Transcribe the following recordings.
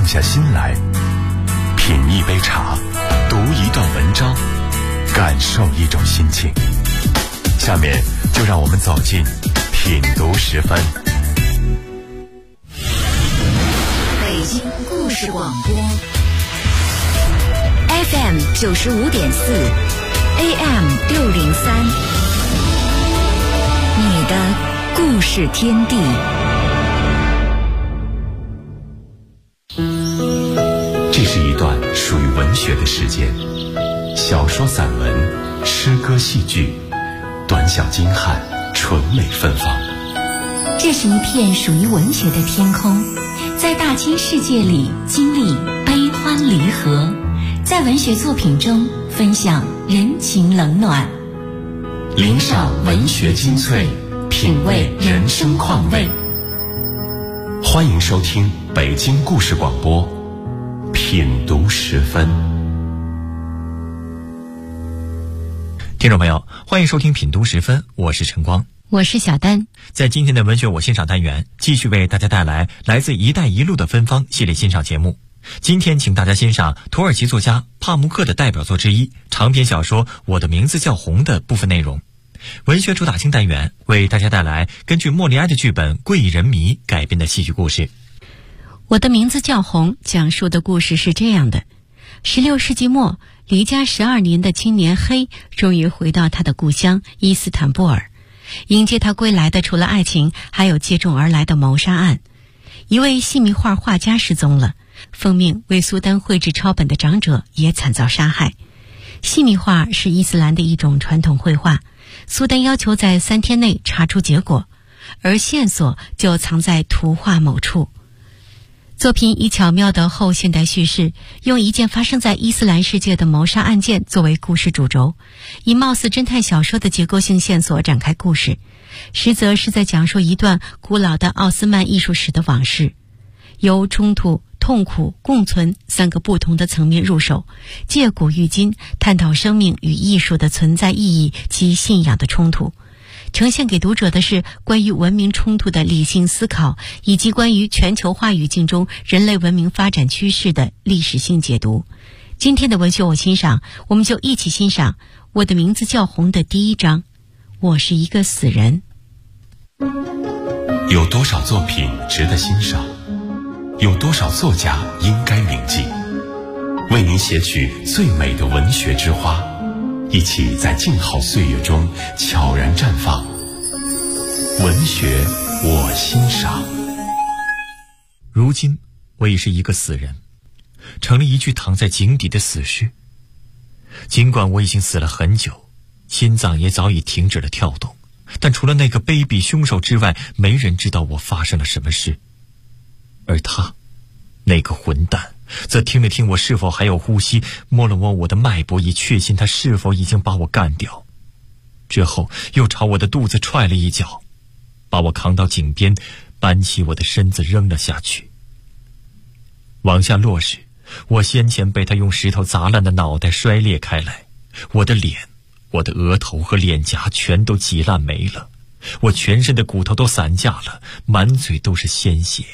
静下心来，品一杯茶，读一段文章，感受一种心情。下面就让我们走进品读10分。 北京故事广播 FM 95.4 AM 603，你的故事天地。 这是一段属于文学的时间，小说、散文、诗歌、戏剧，短小精悍，纯美芬芳。 这是一片属于文学的天空，在大千世界里经历悲欢离合，在文学作品中分享人情冷暖， 领赏文学精粹，品味人生况味。欢迎收听北京故事广播品读10分。 听众朋友，欢迎收听品读10分，我是陈光， 我是小丹。 在今天的文学我欣赏单元，继续为大家带来来自一带一路的芬芳系列欣赏节目。今天请大家欣赏土耳其作家帕慕克的代表作之一，长篇小说《我的名字叫红》的部分内容。文学主打清单元为大家带来根据莫里埃的剧本《贵人迷》改编的戏剧故事。 我的名字叫红讲述的故事是这样的：16世纪末，离家12年的青年黑终于回到他的故乡伊斯坦布尔。迎接他归来的除了爱情，还有接踵而来的谋杀案。一位细密画画家失踪了，奉命为苏丹绘制抄本的长者也惨遭杀害。细密画是伊斯兰的一种传统绘画，苏丹要求在3天内查出结果，而线索就藏在图画某处。作品以巧妙的后现代叙事，用一件发生在伊斯兰世界的谋杀案件作为故事主轴，以貌似侦探小说的结构性线索展开故事，实则是在讲述一段古老的奥斯曼艺术史的往事。由冲突、痛苦、共存3个不同的层面入手，借古喻今，探讨生命与艺术的存在意义及信仰的冲突。呈现给读者的是关于文明冲突的理性思考，以及关于全球化语境中人类文明发展趋势的历史性解读。今天的文学我欣赏，我们就一起欣赏《我的名字叫红》的第1章。我是一个死人。 有多少作品值得欣赏？有多少作家应该铭记？为您写取最美的文学之花，一起在静好岁月中悄然绽放。文学我欣赏。 如今我已是一个死人，成了一具躺在井底的死尸。尽管我已经死了很久，心脏也早已停止了跳动，但除了那个卑鄙凶手之外，没人知道我发生了什么事。而他，那个混蛋，则听了听我是否还有呼吸，摸了摸我的脉搏，以确信他是否已经把我干掉。之后又朝我的肚子踹了一脚，把我扛到井边，搬起我的身子扔了下去。往下落时，我先前被他用石头砸烂的脑袋摔裂开来，我的脸、我的额头和脸颊全都挤烂没了，我全身的骨头都散架了，满嘴都是鲜血。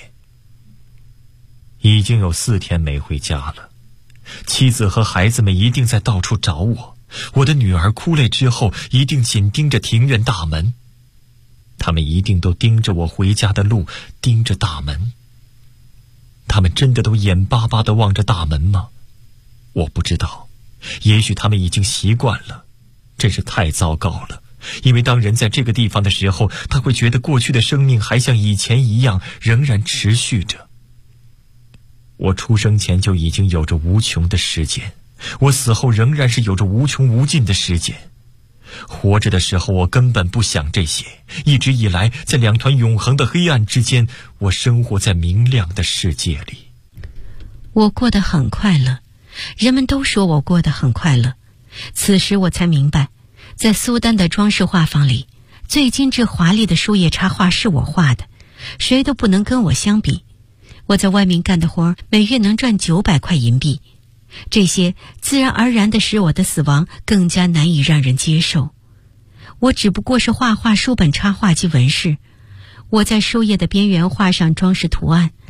已经有4天没回家了，妻子和孩子们一定在到处找我，我的女儿哭累之后一定紧盯着庭院大门，他们一定都盯着我回家的路，盯着大门。他们真的都眼巴巴地望着大门吗？我不知道，也许他们已经习惯了，真是太糟糕了。因为当人在这个地方的时候，他会觉得过去的生命还像以前一样仍然持续着。我出生前就已经有着无穷的时间，我死后仍然是有着无穷无尽的时间。活着的时候我根本不想这些，一直以来在2团永恒的黑暗之间，我生活在明亮的世界里。 我过得很快乐，人们都说我过得很快乐。此时我才明白，在苏丹的装饰画坊里，最精致华丽的树叶插画是我画的，谁都不能跟我相比。我在外面干的活每月能赚900块银币，这些自然而然地使我的死亡更加难以让人接受。我只不过是画书本插画及纹饰，我在书页的边缘画上装饰图案，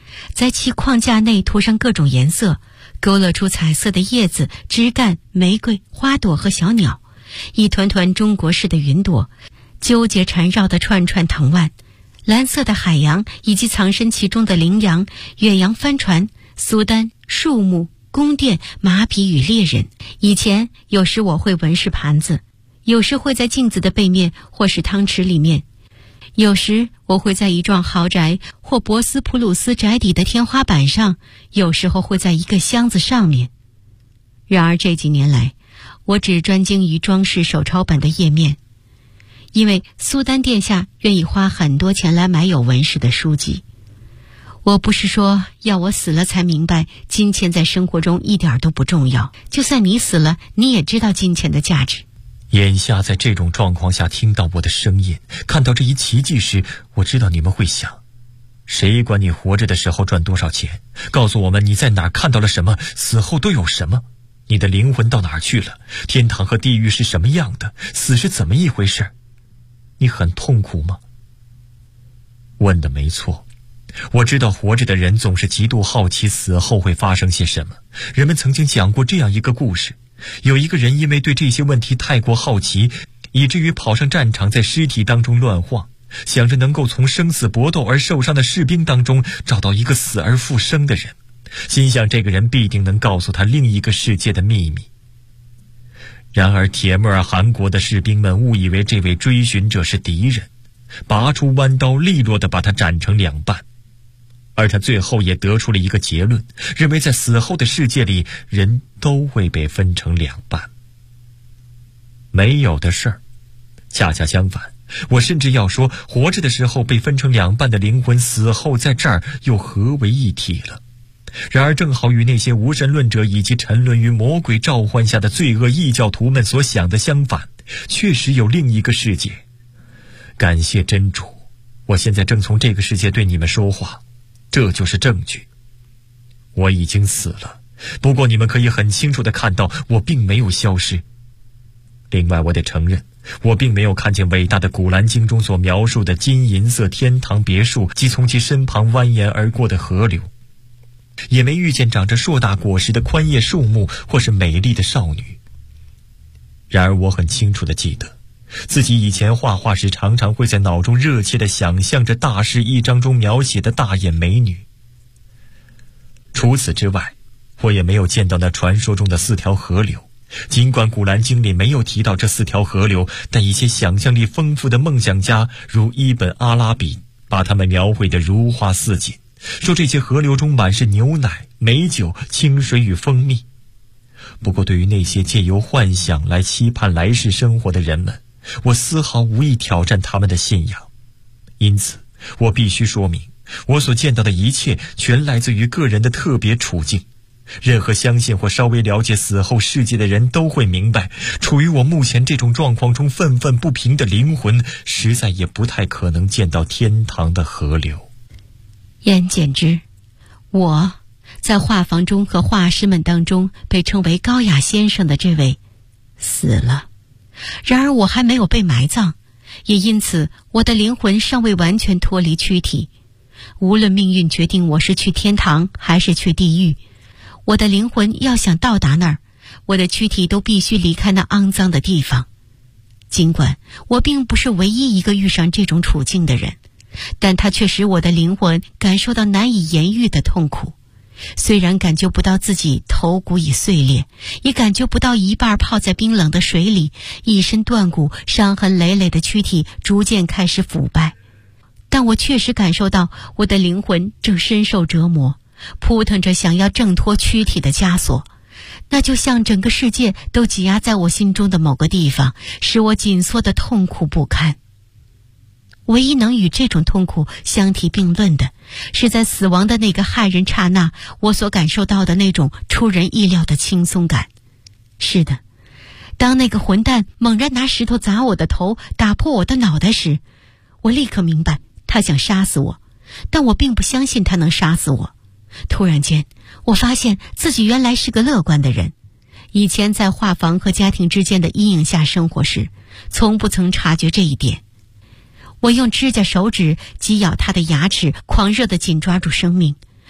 在其框架内涂上各种颜色，勾勒出彩色的叶子、枝干、玫瑰、花朵和小鸟，一团团中国式的云朵，纠结缠绕的串串藤蔓，蓝色的海洋以及藏身其中的羚羊、远洋帆船、苏丹、树木、宫殿、马匹与猎人。以前有时我会纹饰盘子，有时会在镜子的背面或是汤匙里面，有时我会在一幢豪宅或博斯普鲁斯宅邸的天花板上，有时候会在一个箱子上面。然而这几年来，我只专精于装饰手抄本的页面，因为苏丹殿下愿意花很多钱来买有纹饰的书籍。我不是说要我死了才明白金钱在生活中一点都不重要，就算你死了，你也知道金钱的价值。 眼下在这种状况下听到我的声音，看到这一奇迹时，我知道你们会想，谁管你活着的时候赚多少钱？告诉我们你在哪儿看到了什么，死后都有什么？你的灵魂到哪儿去了？天堂和地狱是什么样的？死是怎么一回事？你很痛苦吗？问得没错，我知道活着的人总是极度好奇死后会发生些什么。人们曾经讲过这样一个故事，有一个人因为对这些问题太过好奇，以至于跑上战场，在尸体当中乱晃，想着能够从生死搏斗而受伤的士兵当中找到一个死而复生的人，心想这个人必定能告诉他另一个世界的秘密。然而铁木尔汗国的士兵们误以为这位追寻者是敌人，拔出弯刀，利落地把他斩成两半。而他最后也得出了一个结论，认为在死后的世界里，人都会被分成两半。没有的事儿。恰恰相反，我甚至要说，活着的时候被分成两半的灵魂，死后在这儿又合为一体了。然而正好与那些无神论者以及沉沦于魔鬼召唤下的罪恶异教徒们所想的相反，确实有另一个世界。感谢真主，我现在正从这个世界对你们说话，这就是证据。我已经死了，不过你们可以很清楚地看到，我并没有消失。另外我得承认，我并没有看见伟大的古兰经中所描述的金银色天堂别墅及从其身旁蜿蜒而过的河流，也没遇见长着硕大果实的宽叶树木或是美丽的少女。然而我很清楚地记得，自己以前画画时常常会在脑中热切地想象着大师一章中描写的大眼美女。除此之外，我也没有见到那传说中的4条河流。尽管古兰经里没有提到这4条河流，但一些想象力丰富的梦想家如伊本阿拉比把它们描绘得如花似锦，说这些河流中满是牛奶、美酒、清水与蜂蜜。不过对于那些借由幻想来期盼来世生活的人们，我丝毫无意挑战他们的信仰。因此我必须说明，我所见到的一切全来自于个人的特别处境。任何相信或稍微了解死后世界的人都会明白，处于我目前这种状况中愤愤不平的灵魂，实在也不太可能见到天堂的河流。 言简之，我在画房中和画师们当中被称为高雅先生的这位死了，然而我还没有被埋葬，也因此我的灵魂尚未完全脱离躯体。无论命运决定我是去天堂还是去地狱，我的灵魂要想到达那儿，我的躯体都必须离开那肮脏的地方。尽管我并不是唯一一个遇上这种处境的人，但它却使我的灵魂感受到难以言喻的痛苦。虽然感觉不到自己头骨已碎裂，也感觉不到一半泡在冰冷的水里，一身断骨、伤痕累累的躯体逐渐开始腐败，但我确实感受到我的灵魂正深受折磨，扑腾着想要挣脱躯体的枷锁，那就像整个世界都挤压在我心中的某个地方，使我紧缩的痛苦不堪。唯一能与这种痛苦相提并论的，是在死亡的那个骇人刹那，我所感受到的那种出人意料的轻松感。是的，当那个混蛋猛然拿石头砸我的头，打破我的脑袋时，我立刻明白他想杀死我，但我并不相信他能杀死我。突然间，我发现自己原来是个乐观的人。以前在画房和家庭之间的阴影下生活时，从不曾察觉这一点。我用指甲手指击咬他的牙齿，狂热地紧抓住生命。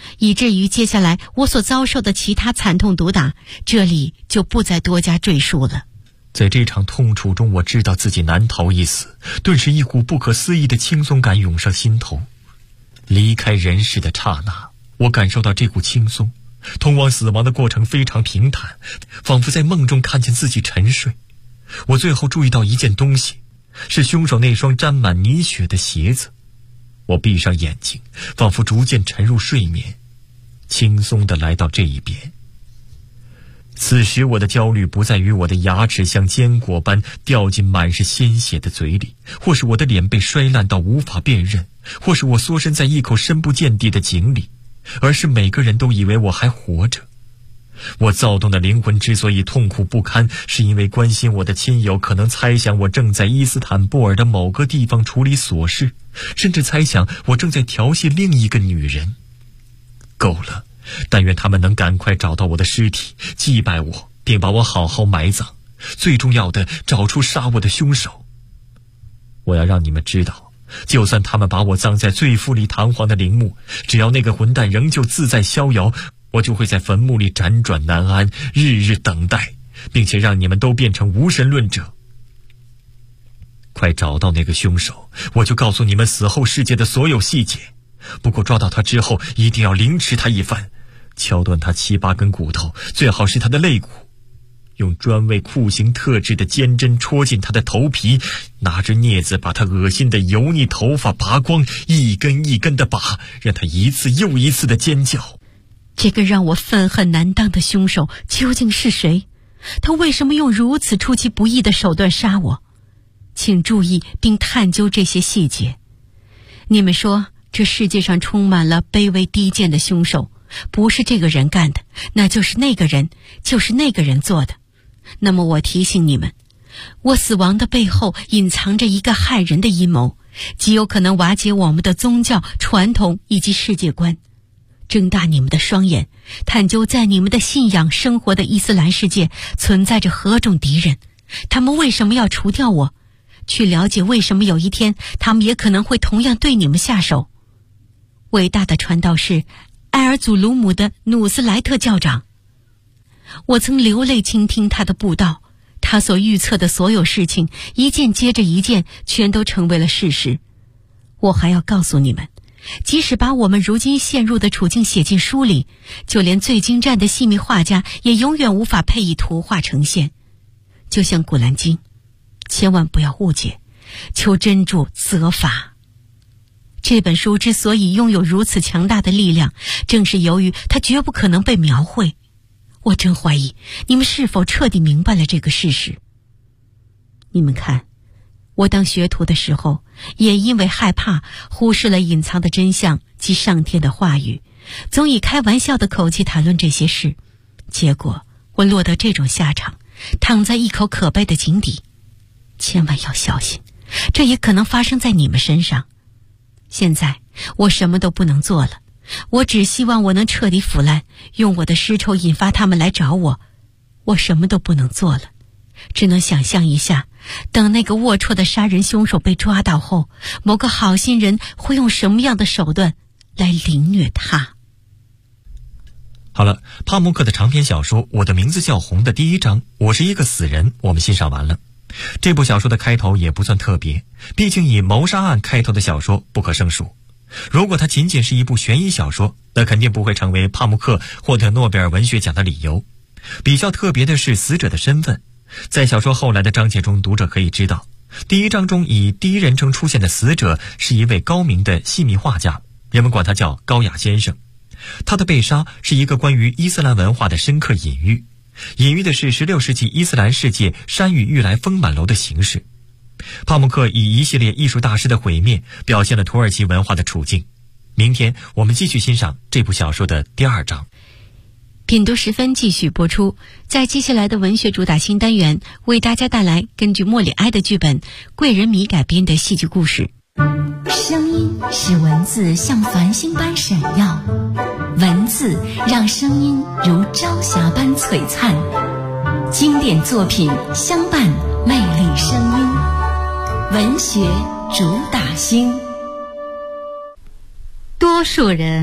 以至于接下来我所遭受的其他惨痛毒打，这里就不再多加赘述了。 在这场痛楚中，我知道自己难逃一死，顿时一股不可思议的轻松感涌上心头。离开人世的刹那，我感受到这股轻松。通往死亡的过程非常平坦，仿佛在梦中看见自己沉睡。我最后注意到一件东西，是凶手那双沾满泥血的鞋子。我闭上眼睛，仿佛逐渐沉入睡眠，轻松地来到这一边。此时我的焦虑不在于我的牙齿像坚果般掉进满是鲜血的嘴里，或是我的脸被摔烂到无法辨认，或是我缩身在一口深不见底的井里，而是每个人都以为我还活着。我躁动的灵魂之所以痛苦不堪，是因为关心我的亲友可能猜想我正在伊斯坦布尔的某个地方处理琐事，甚至猜想我正在调戏另一个女人。够了，但愿他们能赶快找到我的尸体，祭拜我，并把我好好埋葬。最重要的，找出杀我的凶手。我要让你们知道，就算他们把我葬在最富丽堂皇的陵墓，只要那个混蛋仍旧自在逍遥，我就会在坟墓里辗转难安，日日等待，并且让你们都变成无神论者。快找到那个凶手，我就告诉你们死后世界的所有细节。不过抓到他之后，一定要凌迟他一番，敲断他7、8根骨头，最好是他的肋骨，用专为酷刑特制的尖针戳进他的头皮，拿着镊子把他恶心的油腻头发拔光，一根一根的拔，让他一次又一次的尖叫。 这个让我愤恨难当的凶手究竟是谁？他为什么用如此出其不意的手段杀我？请注意并探究这些细节。你们说这世界上充满了卑微低贱的凶手，不是这个人干的，那就是那个人，就是那个人做的。那么我提醒你们，我死亡的背后隐藏着一个害人的阴谋，极有可能瓦解我们的宗教传统以及世界观。睁大你们的双眼，探究在你们的信仰生活的伊斯兰世界存在着何种敌人，他们为什么要除掉我，去了解为什么有一天他们也可能会同样对你们下手。伟大的传道士埃尔祖鲁姆的努斯莱特教长，我曾流泪倾听他的布道，他所预测的所有事情一件接着一件，全都成为了事实。我还要告诉你们，即使把我们如今陷入的处境写进书里，就连最精湛的细密画家也永远无法配以图画呈现。就像古兰经，千万不要误解，求真主责罚。这本书之所以拥有如此强大的力量，正是由于它绝不可能被描绘。我真怀疑你们是否彻底明白了这个事实。你们看，我当学徒的时候，也因为害怕忽视了隐藏的真相及上天的话语，总以开玩笑的口气谈论这些事，结果我落得这种下场，躺在一口可悲的井底。千万要小心，这也可能发生在你们身上。现在我什么都不能做了，我只希望我能彻底腐烂，用我的尸臭引发他们来找我。我什么都不能做了，只能想象一下，等那个龌龊的杀人凶手被抓到后，某个好心人会用什么样的手段来凌虐他。 好了，帕慕克的长篇小说《我的名字叫红》的第1章《我是一个死人》我们欣赏完了。这部小说的开头也不算特别，毕竟以谋杀案开头的小说不可胜数。如果它仅仅是一部悬疑小说，那肯定不会成为帕慕克获得诺贝尔文学奖的理由。比较特别的是死者的身份，在小说后来的章节中，读者可以知道，第1章中以第1人称出现的死者是一位高明的细密画家，人们管他叫高雅先生。他的被杀是一个关于伊斯兰文化的深刻隐喻，隐喻的是16世纪伊斯兰世界山雨欲来风满楼的形势。帕慕克以一系列艺术大师的毁灭表现了土耳其文化的处境。明天我们继续欣赏这部小说的第2章。 品读10分继续播出，在接下来的文学主打新单元，为大家带来根据莫里埃的剧本《贵人迷》改编的戏剧故事。 声音使文字像繁星般闪耀，文字让声音如朝霞般璀璨。经典作品相伴，魅力声音，文学主打星。 多数人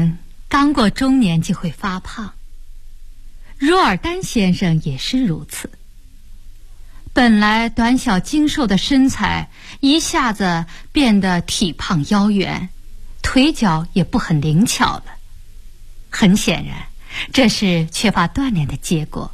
刚过中年就会发胖。若尔丹先生也是如此，本来短小精瘦的身材一下子变得体胖腰圆，腿脚也不很灵巧了。很显然，这是缺乏锻炼的结果。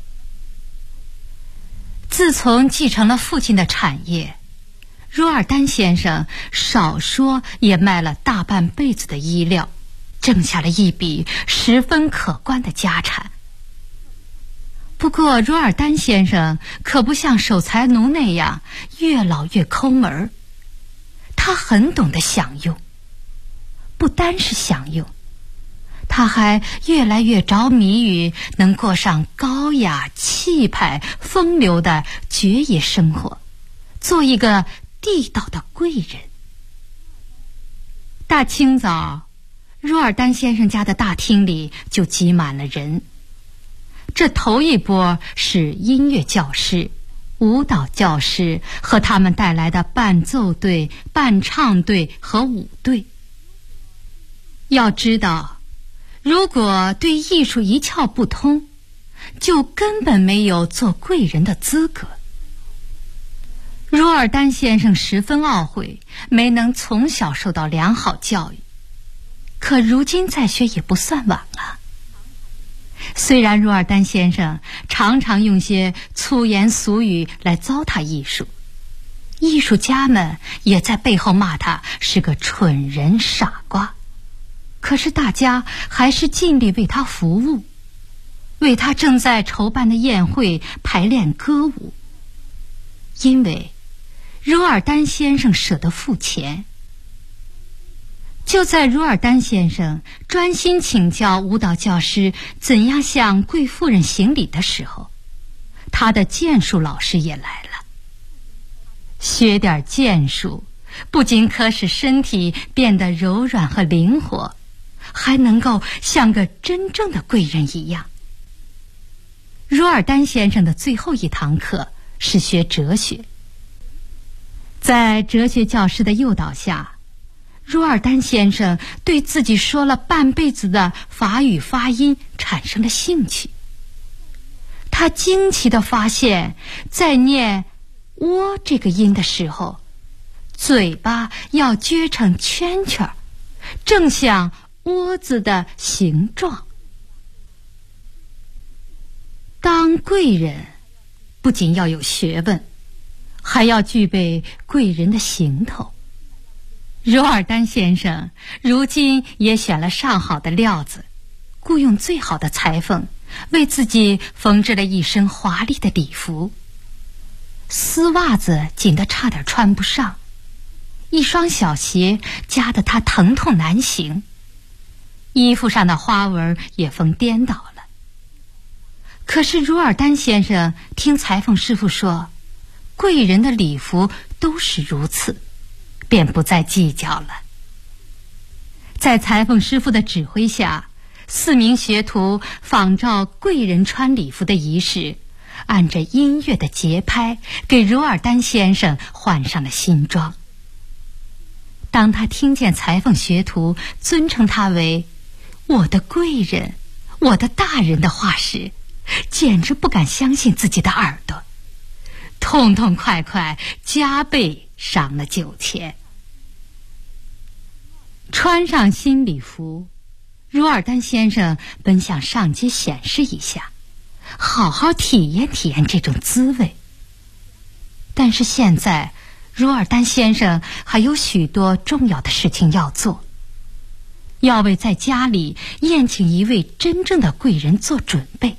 自从继承了父亲的产业，若尔丹先生少说也卖了大半辈子的衣料，挣下了一笔十分可观的家产。不过若尔丹先生可不像守财奴那样越老越抠门，他很懂得享用，不单是享用，他还越来越着迷于能过上高雅气派风流的爵爷生活，做一个地道的贵人。大清早，若尔丹先生家的大厅里就挤满了人。这头一波是音乐教师、舞蹈教师和他们带来的伴奏队、伴唱队和舞队。要知道，如果对艺术一窍不通，就根本没有做贵人的资格。若尔丹先生十分懊悔，没能从小受到良好教育，可如今再学也不算晚啊。虽然若尔丹先生常常用些粗言俗语来糟蹋艺术，艺术家们也在背后骂他是个蠢人傻瓜，可是大家还是尽力为他服务，为他正在筹办的宴会排练歌舞。因为若尔丹先生舍得付钱。就在若尔丹先生专心请教舞蹈教师怎样向贵妇人行礼的时候，他的剑术老师也来了。学点剑术，不仅可使身体变得柔软和灵活，还能够像个真正的贵人一样。若尔丹先生的最后一堂课是学哲学，在哲学教师的诱导下，若尔丹先生对自己说了半辈子的法语发音产生了兴趣。他惊奇地发现，在念“窝”这个音的时候，嘴巴要撅成圈圈，正像窝子的形状。当贵人，不仅要有学问，还要具备贵人的行头。若尔丹先生如今也选了上好的料子，雇用最好的裁缝，为自己缝制了一身华丽的礼服。丝袜子紧得差点穿不上，一双小鞋夹得他疼痛难行，衣服上的花纹也缝颠倒了。可是若尔丹先生听裁缝师傅说，贵人的礼服都是如此，便不再计较了。在裁缝师傅的指挥下，4名学徒仿照贵人穿礼服的仪式，按着音乐的节拍给若尔丹先生换上了新装。当他听见裁缝学徒尊称他为我的贵人、我的大人的话时，简直不敢相信自己的耳朵，痛痛快快加倍赏了酒钱。穿上新礼服，若尔丹先生本想上街显示一下，好好体验体验这种滋味。但是现在若尔丹先生还有许多重要的事情要做，要为在家里宴请一位真正的贵人做准备。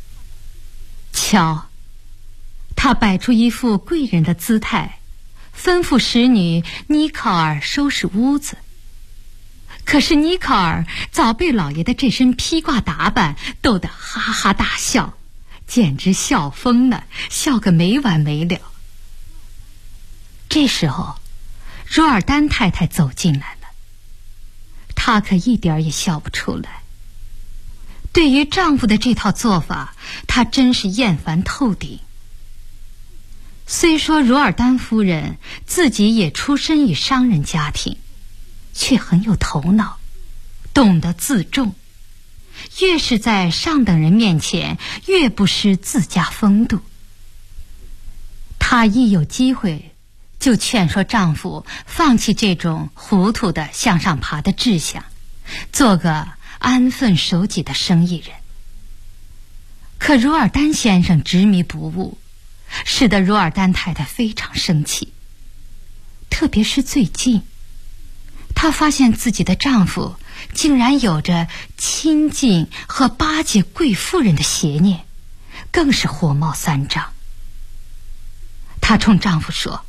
瞧，他摆出一副贵人的姿态，吩咐使女妮考尔收拾屋子。可是妮考尔早被老爷的这身披挂打扮逗得哈哈大笑，简直笑疯了，笑个没完没了。这时候若尔丹太太走进来了，她可一点也笑不出来。对于丈夫的这套做法，她真是厌烦透顶。虽说若尔丹夫人自己也出身于商人家庭，却很有头脑，懂得自重， 越是在上等人面前，越不失自家风度。她一有机会，就劝说丈夫放弃这种糊涂的向上爬的志向，做个安分守己的生意人。可如尔丹先生执迷不悟，使得如尔丹太太非常生气。特别是最近，她发现自己的丈夫竟然有着亲近和巴结贵妇人的邪念，更是火冒三丈。她冲丈夫说：“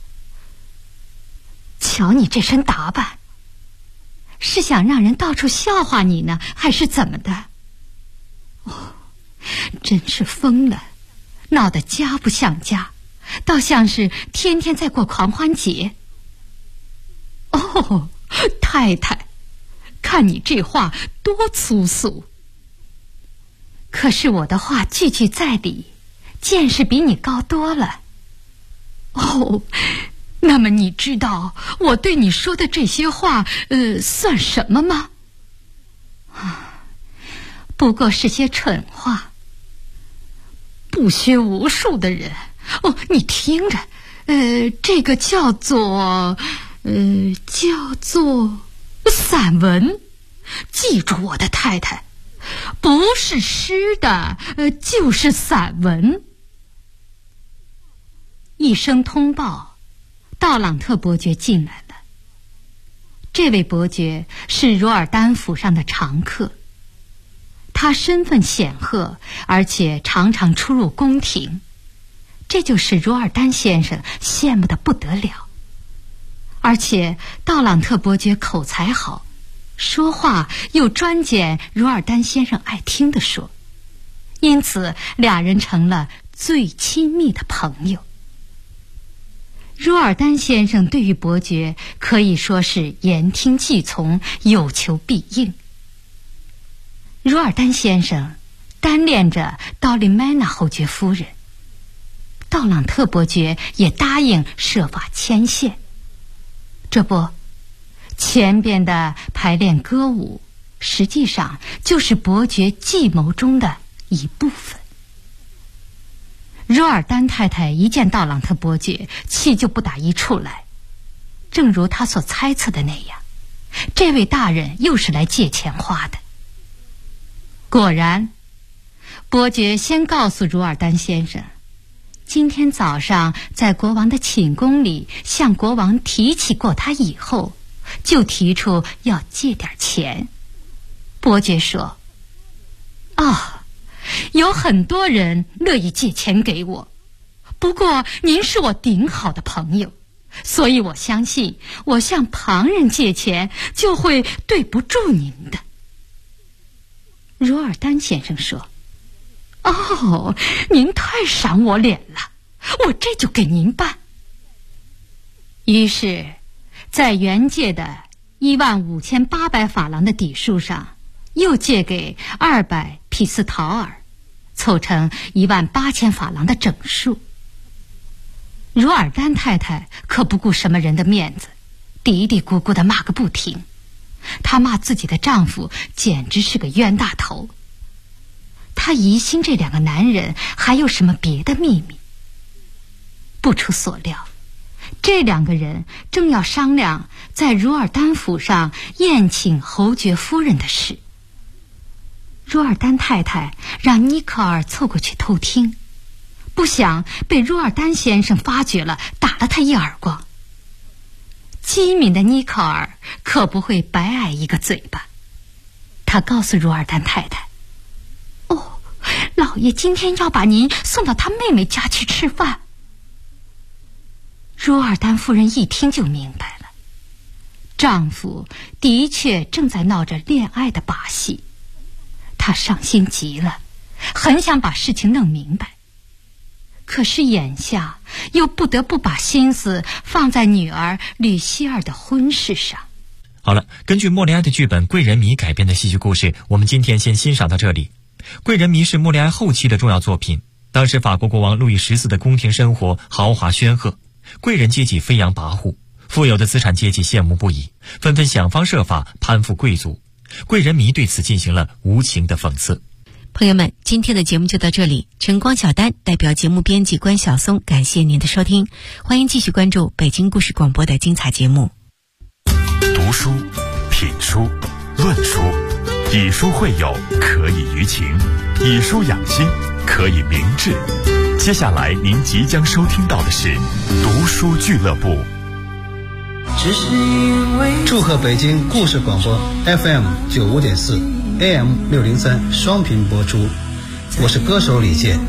瞧你这身打扮，是想让人到处笑话你呢，还是怎么的？哦，真是疯了，闹得家不像家，倒像是天天在过狂欢节。哦，太太，看你这话多粗俗。可是我的话句句在理，见识比你高多了。哦，那么你知道我对你说的这些话算什么吗？不过是些蠢话，不学无术的人。哦，你听着，这个叫做散文。记住我的太太，不是诗的，就是散文。一声通报，道朗特伯爵进来了。这位伯爵是如尔丹府上的常客，他身份显赫，而且常常出入宫廷，这就使如尔丹先生羡慕得不得了。而且道朗特伯爵口才好，说话又专拣如尔丹先生爱听的说，因此俩人成了最亲密的朋友。如尔丹先生对于伯爵可以说是言听计从，有求必应。如尔丹先生单恋着道利麦娜侯爵夫人，道朗特伯爵也答应设法牵线。这不，前边的排练歌舞实际上就是伯爵计谋中的一部分。如尔丹太太一见道朗特伯爵，气就不打一处来。正如他所猜测的那样，这位大人又是来借钱花的。果然，伯爵先告诉如尔丹先生，今天早上在国王的寝宫里向国王提起过他以后，就提出要借点钱。伯爵说：“有很多人乐意借钱给我，不过您是我顶好的朋友，所以我相信我向旁人借钱就会对不住您的。”如尔丹先生说：“您太赏我脸了，我这就给您办。”于是在原借的15800法郎的底数上，又借给200匹斯陶尔，凑成18000法郎的整数。如尔丹太太可不顾什么人的面子，嘀嘀咕咕地骂个不停。她骂自己的丈夫简直是个冤大头。她疑心这两个男人还有什么别的秘密。不出所料，这两个人正要商量在如尔丹府上宴请侯爵夫人的事。如尔丹太太让尼克尔凑过去偷听，不想被如尔丹先生发觉了，打了他一耳光。机敏的尼克尔可不会白挨一个嘴巴，他告诉如尔丹太太：“老爷今天要把您送到他妹妹家去吃饭。”如尔丹夫人一听就明白了，丈夫的确正在闹着恋爱的把戏。她伤心极了，很想把事情弄明白，可是眼下又不得不把心思放在女儿吕希尔的婚事上。 好了，根据莫里埃的剧本《贵人迷》改编的戏剧故事，我们今天先欣赏到这里。《贵人迷》是莫里埃后期的重要作品。当时法国国王路易14的宫廷生活豪华煊赫，贵人阶级飞扬跋扈，富有的资产阶级羡慕不已，纷纷想方设法攀附贵族， 贵人迷对此进行了无情的讽刺。 朋友们，今天的节目就到这里。晨光小丹代表节目编辑关晓松，感谢您的收听。欢迎继续关注北京故事广播的精彩节目。 读书、品书、论书，以书会友，可以娱情；以书养心，可以明志。接下来您即将收听到的是读书俱乐部。 祝贺北京故事广播 FM 95.4 AM 603双频播出，我是歌手李健。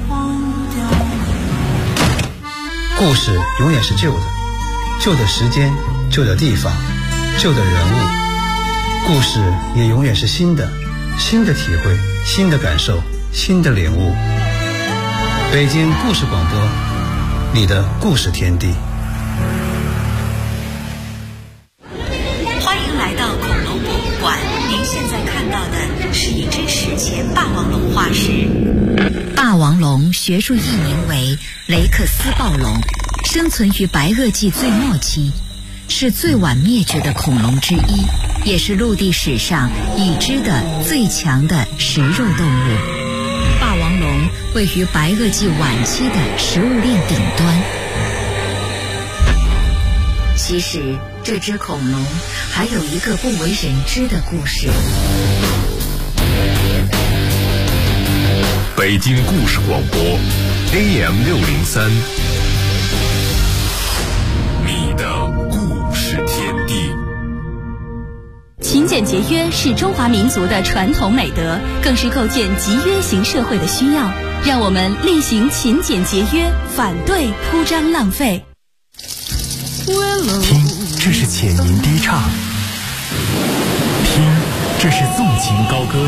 故事永远是旧的，旧的时间，旧的地方，旧的人物。故事也永远是新的，新的体会，新的感受，新的领悟。北京故事广播，你的故事天地。 欢迎来到恐龙博物馆，您现在看到的是一只史前霸王龙化石。霸王龙学术译名为雷克斯暴龙，生存于白垩纪最末期，是最晚灭绝的恐龙之一，也是陆地史上已知的最强的食肉动物。霸王龙位于白垩纪晚期的食物链顶端。其实这只恐龙还有一个不为人知的故事。 北京故事广播 AM 603，你的故事天地。 勤俭节约是中华民族的传统美德，更是构建集约型社会的需要。让我们厉行勤俭节约，反对铺张浪费。 听，这是浅吟低唱；听，这是纵情高歌；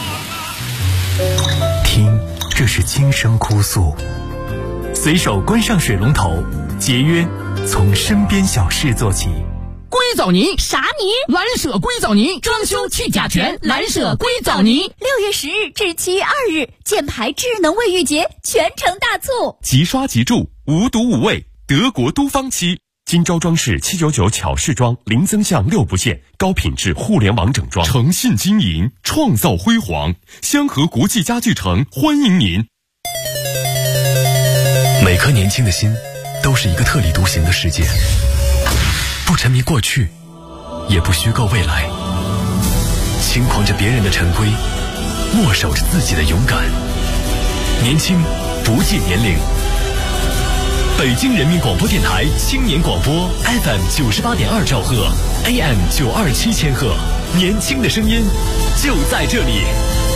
听，这是轻声哭诉。随手关上水龙头，节约从身边小事做起。 硅藻泥啥泥？ 蓝舍硅藻泥，装修去甲醛，蓝舍硅藻泥。 6月10日至7月2日，箭牌智能卫浴节全程大促， 即刷即住，无毒无味，德国都芳漆。金招装饰799巧饰装，零增项6不限，高品质互联网整装，诚信经营，创造辉煌。香河国际家具城欢迎您。 每颗年轻的心都是一个特立独行的世界，不沉迷过去，也不虚构未来，轻狂着别人的陈规，握手着自己的勇敢。年轻不计年龄。北京人民广播电台青年广播 FM 98.2兆赫 AM 927千赫，年轻的声音就在这里。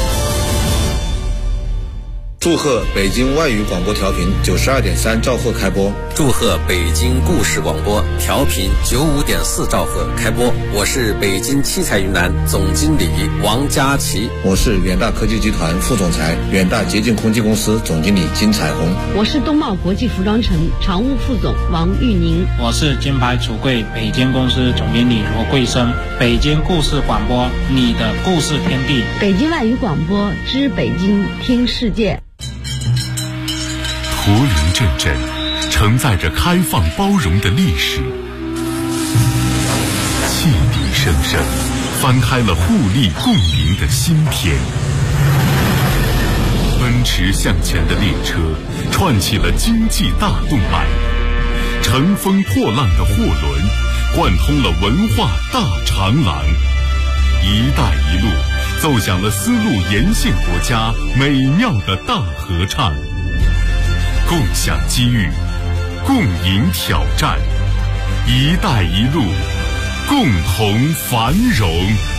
祝贺北京外语广播调频92.3兆赫开播， 祝贺北京故事广播调频95.4兆赫开播。我是北京七彩云南总经理王佳琪， 我是远大科技集团副总裁、远大洁净空气公司总经理金彩虹， 我是东茂国际服装城常务副总王玉宁， 我是金牌橱柜北京公司总经理罗桂生。北京故事广播，你的故事天地。 北京外语广播知北京听世界。 驼铃阵阵，承载着开放包容的历史；汽笛声声，翻开了互利共赢的新篇。奔驰向前的列车，串起了经济大动脉；乘风破浪的货轮，贯通了文化大长廊。一带一路，奏响了丝路沿线国家美妙的大合唱。共享机遇，共赢挑战，一带一路，共同繁荣。